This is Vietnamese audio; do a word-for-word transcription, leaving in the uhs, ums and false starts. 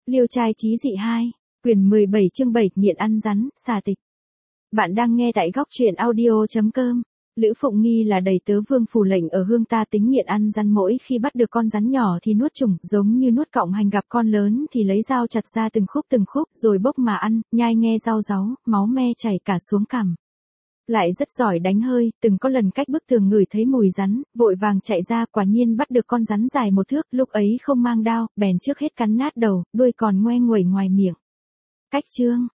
Liêu trai chí dị hai, quyển mười bảy chương bảy nghiện ăn rắn, xà tịch. Bạn đang nghe tại góc truyện audio chấm com. Lữ Phụng Nghi là đầy tớ Vương Phủ Lệnh ở Hương ta tính nghiện ăn rắn, mỗi khi bắt được con rắn nhỏ thì nuốt chửng, giống như nuốt cọng hành, gặp con lớn thì lấy dao chặt ra từng khúc từng khúc rồi bốc mà ăn, nhai nghe rau ráu, máu me chảy cả xuống cằm. Lại rất giỏi đánh hơi, từng có lần cách bức tường ngửi thấy mùi rắn, vội vàng chạy ra, quả nhiên bắt được con rắn dài một thước, lúc ấy không mang đao, bèn trước hết cắn nát đầu, đuôi còn ngoe nguẩy ngoài miệng. Cách chương